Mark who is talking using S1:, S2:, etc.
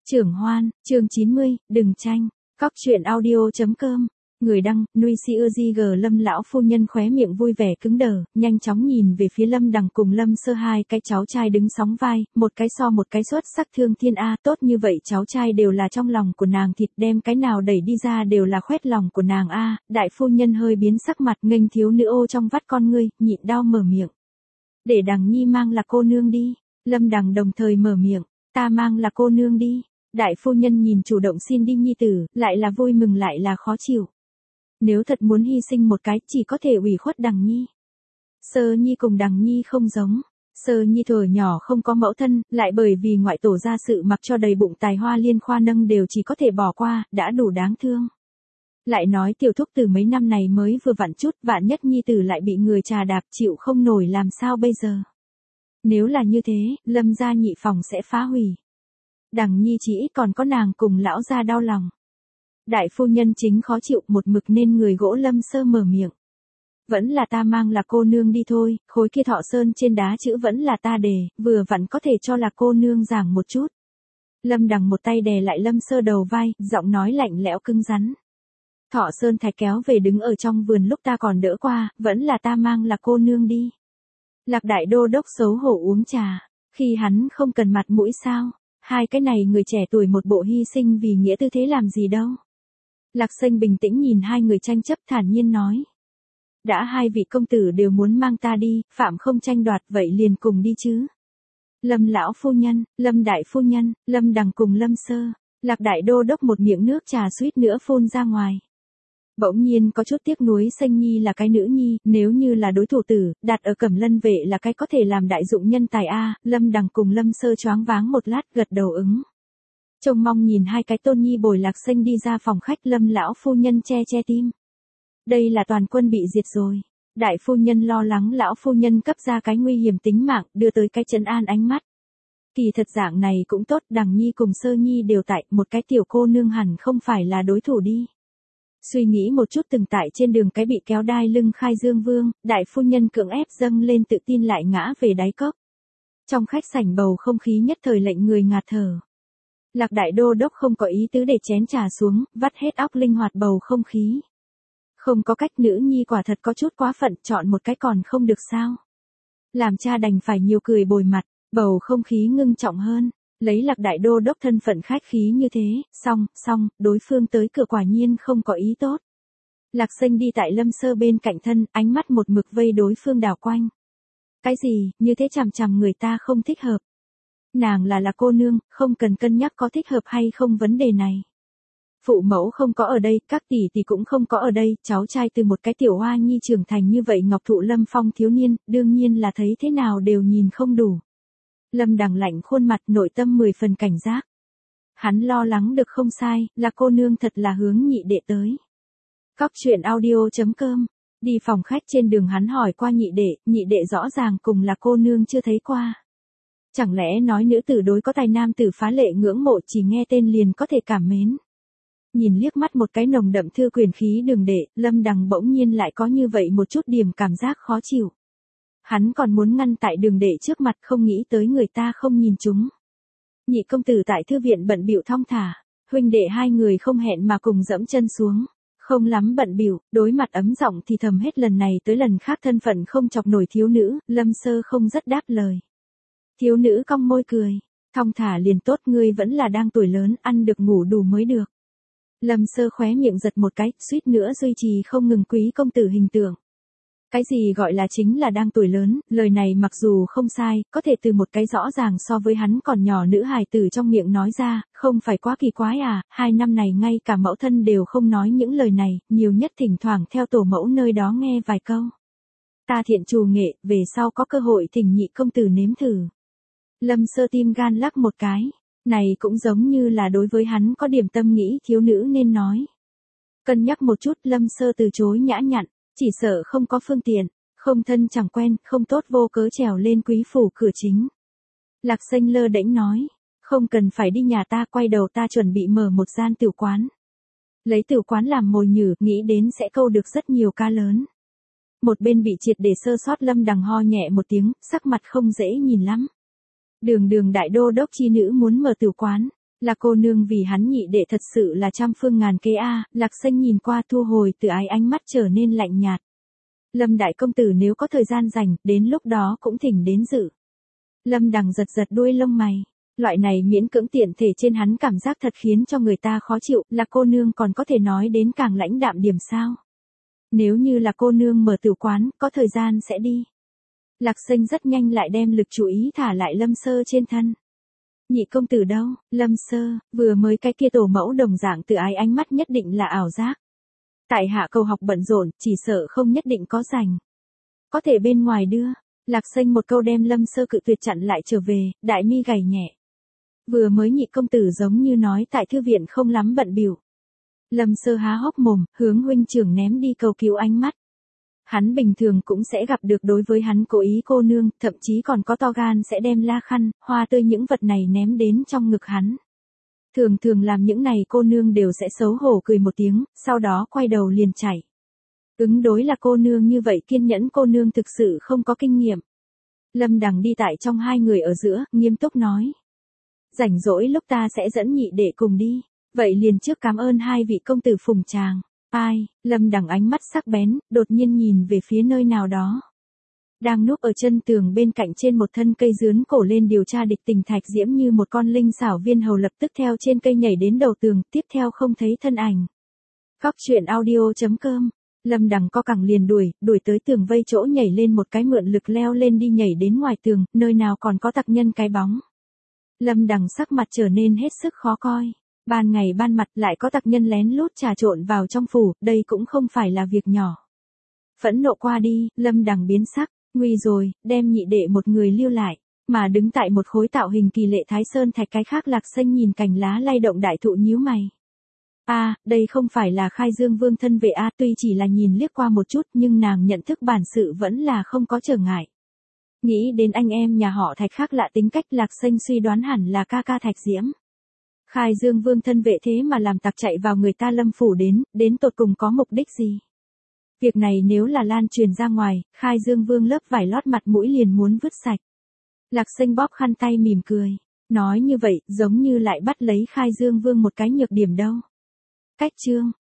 S1: Trưởng Hoan, chương 90, đừng tranh. Cóc truyện audio.com. Người đăng, Nuôi CUG Lâm lão phu nhân khóe miệng vui vẻ cứng đờ, nhanh chóng nhìn về phía Lâm Đằng cùng Lâm Sơ hai cái cháu trai đứng sóng vai, một cái so một cái xuất sắc thương thiên A, tốt như vậy cháu trai đều là trong lòng của nàng thịt, đem cái nào đẩy đi ra đều là khoét lòng của nàng A. Đại phu nhân hơi biến sắc mặt, nghênh thiếu nữ ô trong vắt con ngươi, nhịn đau mở miệng. Để Đằng nhi mang là cô nương đi. Lâm Đằng đồng thời mở miệng, ta mang là cô nương đi. Đại phu nhân nhìn chủ động xin đi nhi tử, lại là vui mừng lại là khó chịu. Nếu thật muốn hy sinh một cái, chỉ có thể ủy khuất Đằng nhi. Sơ nhi cùng Đằng nhi không giống. Sơ nhi thuở nhỏ không có mẫu thân, lại bởi vì ngoại tổ ra sự mặc cho đầy bụng tài hoa liên khoa nâng đều chỉ có thể bỏ qua, đã đủ đáng thương. Lại nói tiểu thúc từ mấy năm này mới vừa vặn chút, vạn nhất nhi tử lại bị người trà đạp chịu không nổi làm sao bây giờ. Nếu là như thế, Lâm gia nhị phòng sẽ phá hủy. Đằng nhi chỉ ít còn có nàng cùng lão gia đau lòng. Đại phu nhân chính khó chịu, một mực nên người gỗ Lâm Sơ mở miệng. Vẫn là ta mang là cô nương đi thôi, khối kia thọ sơn trên đá chữ vẫn là ta đề, vừa vặn có thể cho là cô nương giảng một chút. Lâm Đằng một tay đè lại Lâm Sơ đầu vai, giọng nói lạnh lẽo cứng rắn. Thọ sơn thạch kéo về đứng ở trong vườn lúc ta còn đỡ qua, vẫn là ta mang là cô nương đi. Lạc đại đô đốc xấu hổ uống trà, khi hắn không cần mặt mũi sao, hai cái này người trẻ tuổi một bộ hy sinh vì nghĩa tư thế làm gì đâu. Lạc Xanh bình tĩnh nhìn hai người tranh chấp thản nhiên nói. Đã hai vị công tử đều muốn mang ta đi, phạm không tranh đoạt vậy liền cùng đi chứ. Lâm lão phu nhân, Lâm đại phu nhân, Lâm Đằng cùng Lâm Sơ, Lạc đại đô đốc một miệng nước trà suýt nữa phun ra ngoài. Bỗng nhiên có chút tiếc nuối Xanh nhi là cái nữ nhi, nếu như là đối thủ tử, đặt ở Cẩm Lân vệ là cái có thể làm đại dụng nhân tài A. Lâm Đằng cùng Lâm Sơ choáng váng một lát gật đầu ứng. Trông mong nhìn hai cái tôn nhi bồi Lạc Xanh đi ra phòng khách, Lâm lão phu nhân che tim. Đây là toàn quân bị diệt rồi. Đại phu nhân lo lắng lão phu nhân cấp ra cái nguy hiểm tính mạng, đưa tới cái trấn an ánh mắt. Kỳ thật dạng này cũng tốt, Đằng nhi cùng Sơ nhi đều tại, một cái tiểu cô nương hẳn không phải là đối thủ đi. Suy nghĩ một chút từng tại trên đường cái bị kéo đai lưng khai dương vương, đại phu nhân cưỡng ép dâng lên tự tin lại ngã về đáy cốc. Trong khách sảnh bầu không khí nhất thời lệnh người ngạt thở. Lạc đại đô đốc không có ý tứ để chén trà xuống, vắt hết óc linh hoạt bầu không khí. Không có cách, nữ nhi quả thật có chút quá phận, chọn một cái còn không được sao. Làm cha đành phải nhiều cười bồi mặt, bầu không khí ngưng trọng hơn. Lấy Lạc đại đô đốc thân phận khách khí như thế, xong, đối phương tới cửa quả nhiên không có ý tốt. Lạc Xanh đi tại Lâm Sơ bên cạnh thân, ánh mắt một mực vây đối phương đảo quanh. Cái gì, như thế chằm chằm người ta không thích hợp. Nàng là cô nương, không cần cân nhắc có thích hợp hay không vấn đề này. Phụ mẫu không có ở đây, các tỷ tỷ cũng không có ở đây, cháu trai từ một cái tiểu hoa nhi trưởng thành như vậy ngọc thụ lâm phong thiếu niên, đương nhiên là thấy thế nào đều nhìn không đủ. Lâm Đằng lạnh khuôn mặt, nội tâm 10 phần cảnh giác. Hắn lo lắng được không sai, là cô nương thật là hướng nhị đệ tới. Cóc truyện audio.com. Đi phòng khách trên đường hắn hỏi qua nhị đệ rõ ràng cùng là cô nương chưa thấy qua. Chẳng lẽ nói nữ tử đối có tài nam tử phá lệ ngưỡng mộ chỉ nghe tên liền có thể cảm mến. Nhìn liếc mắt một cái nồng đậm thư quyền khí đường đệ, Lâm Đằng bỗng nhiên lại có như vậy một chút điểm cảm giác khó chịu. Hắn còn muốn ngăn tại đường đệ trước mặt, không nghĩ tới người ta không nhìn chúng. Nhị công tử tại thư viện bận bịu thong thả, huynh đệ hai người không hẹn mà cùng dẫm chân xuống. Không lắm bận bịu, đối mặt ấm giọng thì thầm hết lần này tới lần khác thân phận không chọc nổi thiếu nữ, Lâm Sơ không rất đáp lời. Thiếu nữ cong môi cười, thong thả liền tốt, ngươi vẫn là đang tuổi lớn, ăn được ngủ đủ mới được. Lâm Sơ khóe miệng giật một cái, suýt nữa duy trì không ngừng quý công tử hình tượng. Cái gì gọi là chính là đang tuổi lớn, lời này mặc dù không sai, có thể từ một cái rõ ràng so với hắn còn nhỏ nữ hài tử trong miệng nói ra, không phải quá kỳ quái à, 2 năm này ngay cả mẫu thân đều không nói những lời này, nhiều nhất thỉnh thoảng theo tổ mẫu nơi đó nghe vài câu. Ta thiện trù nghệ, về sau có cơ hội thỉnh nhị công tử nếm thử. Lâm Sơ tim gan lắc một cái, này cũng giống như là đối với hắn có điểm tâm nghĩ thiếu nữ nên nói. Cân nhắc một chút, Lâm Sơ từ chối nhã nhặn. Chỉ sợ không có phương tiện, không thân chẳng quen, không tốt vô cớ trèo lên quý phủ cửa chính. Lạc Xanh lơ đễnh nói, không cần phải đi nhà ta, quay đầu ta chuẩn bị mở một gian tiểu quán. Lấy tiểu quán làm mồi nhử, nghĩ đến sẽ câu được rất nhiều cá lớn. Một bên bị triệt để sơ sót Lâm Đằng ho nhẹ một tiếng, sắc mặt không dễ nhìn lắm. Đường đại đô đốc chi nữ muốn mở tiểu quán, Là cô nương vì hắn nhị đệ thật sự là trăm phương ngàn kế a. Lạc Xanh nhìn qua thu hồi từ ái, ánh mắt trở nên lạnh nhạt. Lâm đại công tử nếu có thời gian rảnh, đến lúc đó cũng thỉnh đến dự. Lâm Đằng giật giật đuôi lông mày. Loại này miễn cưỡng tiện thể trên hắn cảm giác thật khiến cho người ta khó chịu, là cô nương còn có thể nói đến càng lãnh đạm điểm sao. Nếu như là cô nương mở tử quán, có thời gian sẽ đi. Lạc Xanh rất nhanh lại đem lực chú ý thả lại Lâm Sơ trên thân. Nhị công tử đâu? Lâm Sơ, vừa mới cái kia tổ mẫu đồng dạng tự ái, ánh mắt nhất định là ảo giác. Tại hạ cầu học bận rộn, chỉ sợ không nhất định có rảnh. Có thể bên ngoài đưa. Lạc Xanh một câu đem Lâm Sơ cự tuyệt chặn lại trở về, đại mi gảy nhẹ. Vừa mới nhị công tử giống như nói tại thư viện không lắm bận bịu. Lâm Sơ há hốc mồm, hướng huynh trưởng ném đi cầu cứu ánh mắt. Hắn bình thường cũng sẽ gặp được đối với hắn cố ý cô nương, thậm chí còn có to gan sẽ đem la khăn, hoa tươi những vật này ném đến trong ngực hắn. Thường thường làm những này cô nương đều sẽ xấu hổ cười một tiếng, sau đó quay đầu liền chạy. Ứng đối là cô nương như vậy kiên nhẫn cô nương thực sự không có kinh nghiệm. Lâm Đằng đi tại trong hai người ở giữa, nghiêm túc nói. Rảnh rỗi lúc ta sẽ dẫn nhị đệ cùng đi, vậy liền trước cảm ơn hai vị công tử phùng tràng. Ai? Lâm Đằng ánh mắt sắc bén, đột nhiên nhìn về phía nơi nào đó. Đang núp ở chân tường bên cạnh trên một thân cây dướn cổ lên điều tra địch tình Thạch Diễm như một con linh xảo viên hầu lập tức theo trên cây nhảy đến đầu tường, tiếp theo không thấy thân ảnh. Góc truyện audio.com. Lâm Đằng co cẳng liền đuổi tới tường vây chỗ nhảy lên một cái mượn lực leo lên đi nhảy đến ngoài tường, nơi nào còn có tặc nhân cái bóng. Lâm Đằng sắc mặt trở nên hết sức khó coi. Ban ngày ban mặt lại có tặc nhân lén lút trà trộn vào trong phủ, đây cũng không phải là việc nhỏ. Phẫn nộ qua đi, Lâm Đằng biến sắc, nguy rồi, đem nhị đệ một người lưu lại, mà đứng tại một khối tạo hình kỳ lệ Thái Sơn thạch cái khác. Lạc Xanh nhìn cành lá lay động đại thụ nhíu mày. Đây không phải là Khai Dương Vương thân vệ tuy chỉ là nhìn liếc qua một chút nhưng nàng nhận thức bản sự vẫn là không có trở ngại. Nghĩ đến anh em nhà họ Thạch khác lạ tính cách, Lạc Xanh suy đoán hẳn là ca ca Thạch Diễm. Khai Dương Vương thân vệ thế mà làm tặc chạy vào người ta Lâm phủ đến tột cùng có mục đích gì? Việc này nếu là lan truyền ra ngoài, Khai Dương Vương lớp vải lót mặt mũi liền muốn vứt sạch. Lạc Xanh bóp khăn tay mỉm cười, nói như vậy giống như lại bắt lấy Khai Dương Vương một cái nhược điểm đâu. Cách chương